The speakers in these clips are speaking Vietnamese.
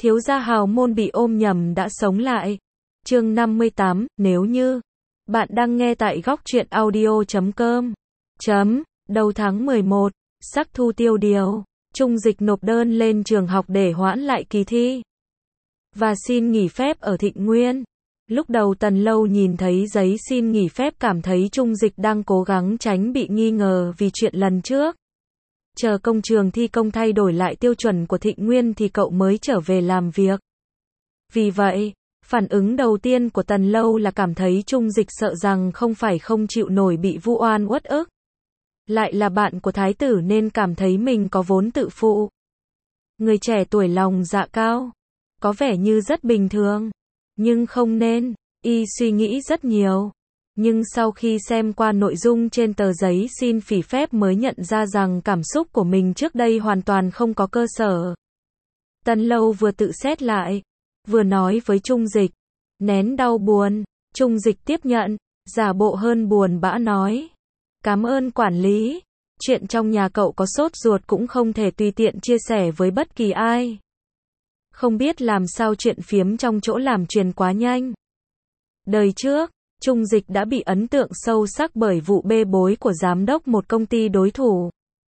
Thiếu gia hào môn bị ôm nhầm đã sống lại. Chương 58, nếu như bạn đang nghe tại góc truyện audio.com. Đầu tháng 11, sắc thu tiêu điều, Trung Dịch nộp đơn lên trường học để hoãn lại kỳ thi và xin nghỉ phép ở Thịnh Nguyên. Lúc đầu Tần Lâu nhìn thấy giấy xin nghỉ phép cảm thấy Trung Dịch đang cố gắng tránh bị nghi ngờ vì chuyện lần trước. Chờ công trường thi công thay đổi lại tiêu chuẩn của Thịnh Nguyên thì cậu mới trở về làm việc. Vì vậy, phản ứng đầu tiên của Tần Lâu là cảm thấy Trung Dịch sợ rằng không phải không chịu nổi bị vu oan uất ức. Lại là bạn của thái tử nên cảm thấy mình có vốn tự phụ. Người trẻ tuổi lòng dạ cao, có vẻ như rất bình thường, nhưng không nên, y suy nghĩ rất nhiều. Nhưng sau khi xem qua nội dung trên tờ giấy xin nghỉ phép mới nhận ra rằng cảm xúc của mình trước đây hoàn toàn không có cơ sở. Tần Lâu vừa tự xét lại, vừa nói với Trung Dịch, nén đau buồn. Trung Dịch tiếp nhận, giả bộ hơn buồn bã nói, cảm ơn quản lý, chuyện trong nhà cậu có sốt ruột cũng không thể tùy tiện chia sẻ với bất kỳ ai. Không biết làm sao chuyện phiếm trong chỗ làm truyền quá nhanh. Đời trước, Trung Dịch đã bị ấn tượng sâu sắc bởi vụ bê bối của giám đốc một công ty đối thủ.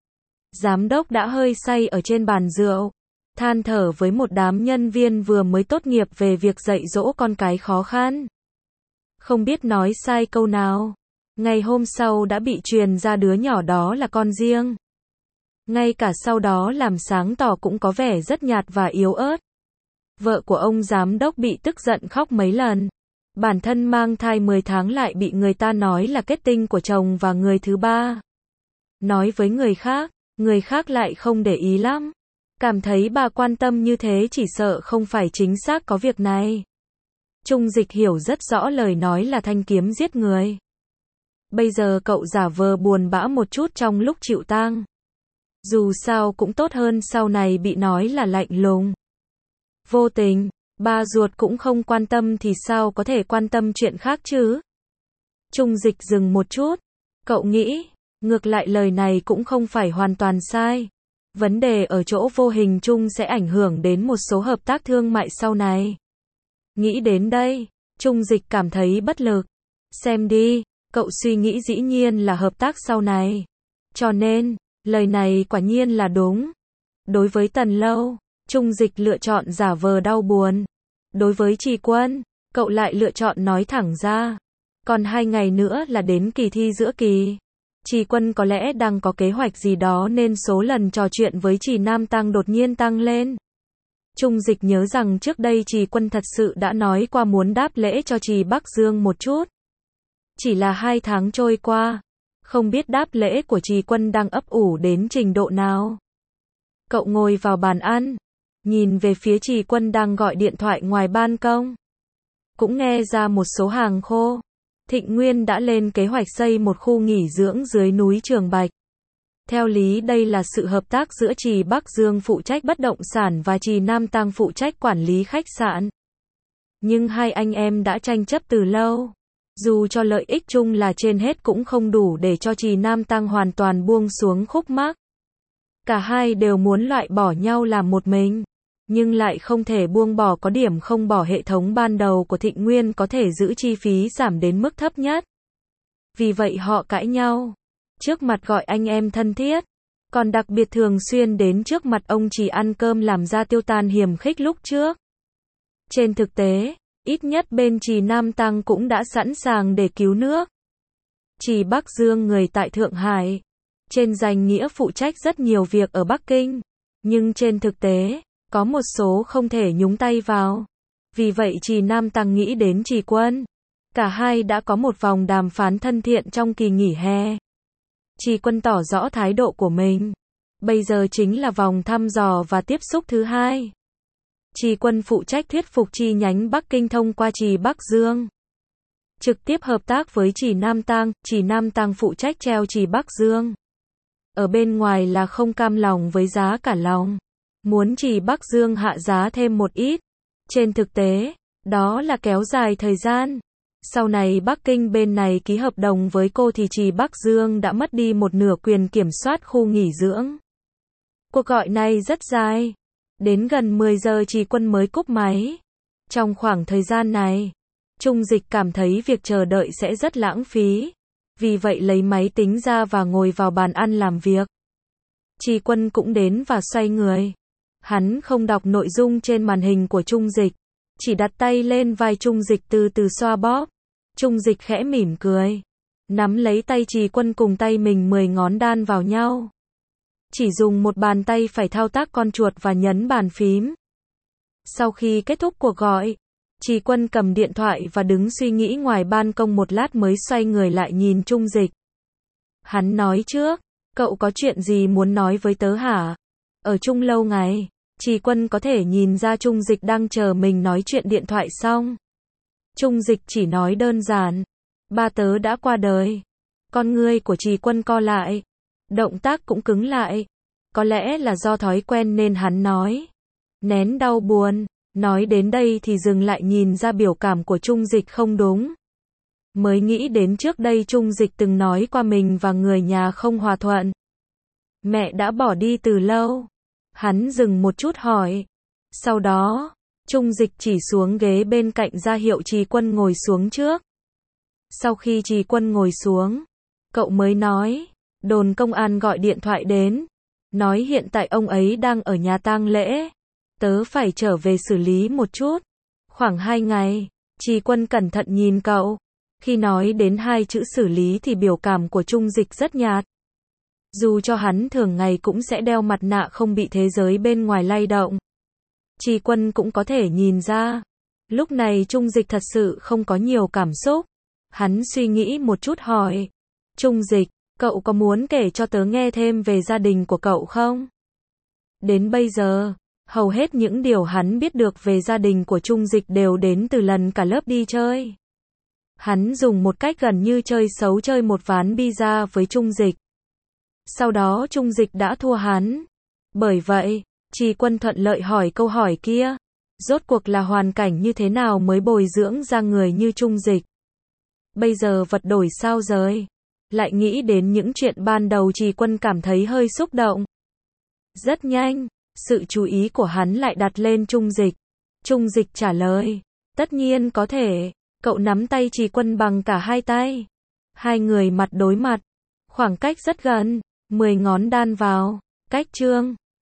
Giám đốc đã hơi say ở trên bàn rượu, than thở với một đám nhân viên vừa mới tốt nghiệp về việc dạy dỗ con cái khó khăn. Không biết nói sai câu nào. Ngày hôm sau đã bị truyền ra đứa nhỏ đó là con riêng. Ngay cả sau đó làm sáng tỏ cũng có vẻ rất nhạt và yếu ớt. Vợ của ông giám đốc bị tức giận khóc mấy lần. Bản thân mang thai 10 tháng lại bị người ta nói là kết tinh của chồng và người thứ ba. Nói với người khác lại không để ý lắm. Cảm thấy bà quan tâm như thế chỉ sợ không phải chính xác có việc này. Trung Dịch hiểu rất rõ lời nói là thanh kiếm giết người. Bây giờ cậu giả vờ buồn bã một chút trong lúc chịu tang. Dù sao cũng tốt hơn sau này bị nói là lạnh lùng, vô tình. Ba ruột cũng không quan tâm thì sao có thể quan tâm chuyện khác chứ? Trung Dịch dừng một chút. Cậu nghĩ, ngược lại lời này cũng không phải hoàn toàn sai. Vấn đề ở chỗ vô hình chung sẽ ảnh hưởng đến một số hợp tác thương mại sau này. Nghĩ đến đây, Trung Dịch cảm thấy bất lực. Xem đi, cậu suy nghĩ dĩ nhiên là hợp tác sau này. Cho nên, lời này quả nhiên là đúng. Đối với Tần Lâu, Trung Dịch lựa chọn giả vờ đau buồn. Đối với Trì Quân, cậu lại lựa chọn nói thẳng ra. Còn 2 ngày nữa là đến kỳ thi giữa kỳ. Trì Quân có lẽ đang có kế hoạch gì đó nên số lần trò chuyện với Trì Nam Tăng đột nhiên tăng lên. Trung Dịch nhớ rằng trước đây Trì Quân thật sự đã nói qua muốn đáp lễ cho Trì Bắc Dương một chút. Chỉ là 2 tháng trôi qua, không biết đáp lễ của Trì Quân đang ấp ủ đến trình độ nào. Cậu ngồi vào bàn ăn, nhìn về phía Trì Quân đang gọi điện thoại ngoài ban công. Cũng nghe ra một số hàng khô. Thịnh Nguyên đã lên kế hoạch xây một khu nghỉ dưỡng dưới núi Trường Bạch. Theo lý đây là sự hợp tác giữa Trì Bắc Dương phụ trách bất động sản và Trì Nam Tăng phụ trách quản lý khách sạn. Nhưng hai anh em đã tranh chấp từ lâu. Dù cho lợi ích chung là trên hết cũng không đủ để cho Trì Nam Tăng hoàn toàn buông xuống khúc mắc. Cả hai đều muốn loại bỏ nhau làm một mình, nhưng lại không thể buông bỏ có điểm không bỏ hệ thống ban đầu của Thịnh Nguyên có thể giữ chi phí giảm đến mức thấp nhất. Vì vậy họ cãi nhau. Trước mặt gọi anh em thân thiết, còn đặc biệt thường xuyên đến trước mặt ông Trì ăn cơm làm ra tiêu tan hiềm khích lúc trước. Trên thực tế, ít nhất bên Trì Nam Tăng cũng đã sẵn sàng để cứu nước. Trì Bắc Dương người tại Thượng Hải, trên danh nghĩa phụ trách rất nhiều việc ở Bắc Kinh, nhưng trên thực tế, có một số không thể nhúng tay vào. Vì vậy Trì Nam Tăng nghĩ đến Trì Quân. Cả hai đã có một vòng đàm phán thân thiện trong kỳ nghỉ hè. Trì Quân tỏ rõ thái độ của mình. Bây giờ chính là vòng thăm dò và tiếp xúc thứ hai. Trì Quân phụ trách thuyết phục chi nhánh Bắc Kinh thông qua Trì Bắc Dương. Trực tiếp hợp tác với Trì Nam Tăng phụ trách treo Trì Bắc Dương. Ở bên ngoài là không cam lòng với giá cả lòng. Muốn Trì Bắc Dương hạ giá thêm một ít. Trên thực tế, đó là kéo dài thời gian. Sau này Bắc Kinh bên này ký hợp đồng với cô thì Trì Bắc Dương đã mất đi một nửa quyền kiểm soát khu nghỉ dưỡng. Cuộc gọi này rất dài. Đến gần 10 giờ Trì Quân mới cúp máy. Trong khoảng thời gian này, Trung Dịch cảm thấy việc chờ đợi sẽ rất lãng phí. Vì vậy lấy máy tính ra và ngồi vào bàn ăn làm việc. Trì Quân cũng đến và xoay người. Hắn không đọc nội dung trên màn hình của Trung Dịch, chỉ đặt tay lên vai Trung Dịch từ từ xoa bóp. Trung Dịch khẽ mỉm cười, nắm lấy tay Trì Quân cùng tay mình 10 ngón đan vào nhau. Chỉ dùng một bàn tay phải thao tác con chuột và nhấn bàn phím. Sau khi kết thúc cuộc gọi, Trì Quân cầm điện thoại và đứng suy nghĩ ngoài ban công một lát mới xoay người lại nhìn Trung Dịch. Hắn nói trước, cậu có chuyện gì muốn nói với tớ hả? Ở chung lâu ngày, Trì Quân có thể nhìn ra Trung Dịch đang chờ mình nói chuyện điện thoại xong. Trung Dịch chỉ nói đơn giản, ba tớ đã qua đời. Con ngươi của Trì Quân co lại, động tác cũng cứng lại. Có lẽ là do thói quen nên hắn nói, nén đau buồn. Nói đến đây thì dừng lại nhìn ra biểu cảm của Trung Dịch không đúng. Mới nghĩ đến trước đây Trung Dịch từng nói qua mình và người nhà không hòa thuận. Mẹ đã bỏ đi từ lâu. Hắn dừng một chút hỏi. Sau đó, Trung Dịch chỉ xuống ghế bên cạnh ra hiệu Trì Quân ngồi xuống trước. Sau khi Trì Quân ngồi xuống, cậu mới nói, đồn công an gọi điện thoại đến, nói hiện tại ông ấy đang ở nhà tang lễ. Tớ phải trở về xử lý một chút. Khoảng 2 ngày, Trì Quân cẩn thận nhìn cậu. Khi nói đến 2 chữ xử lý thì biểu cảm của Trung Dịch rất nhạt. Dù cho hắn thường ngày cũng sẽ đeo mặt nạ không bị thế giới bên ngoài lay động. Trì Quân cũng có thể nhìn ra. Lúc này Trung Dịch thật sự không có nhiều cảm xúc. Hắn suy nghĩ một chút hỏi. Trung Dịch, cậu có muốn kể cho tớ nghe thêm về gia đình của cậu không? Đến bây giờ, hầu hết những điều hắn biết được về gia đình của Trung Dịch đều đến từ lần cả lớp đi chơi. Hắn dùng một cách gần như chơi xấu chơi một ván bida với Trung Dịch. Sau đó Trung Dịch đã thua hắn. Bởi vậy, Trì Quân thuận lợi hỏi câu hỏi kia. Rốt cuộc là hoàn cảnh như thế nào mới bồi dưỡng ra người như Trung Dịch? Bây giờ vật đổi sao rời. Lại nghĩ đến những chuyện ban đầu Trì Quân cảm thấy hơi xúc động. Rất nhanh, sự chú ý của hắn lại đặt lên Trung Dịch. Trung Dịch trả lời. Tất nhiên có thể. Cậu nắm tay Trì Quân bằng cả 2 tay. Hai người mặt đối mặt. Khoảng cách rất gần. 10 ngón đan vào. Cách chương.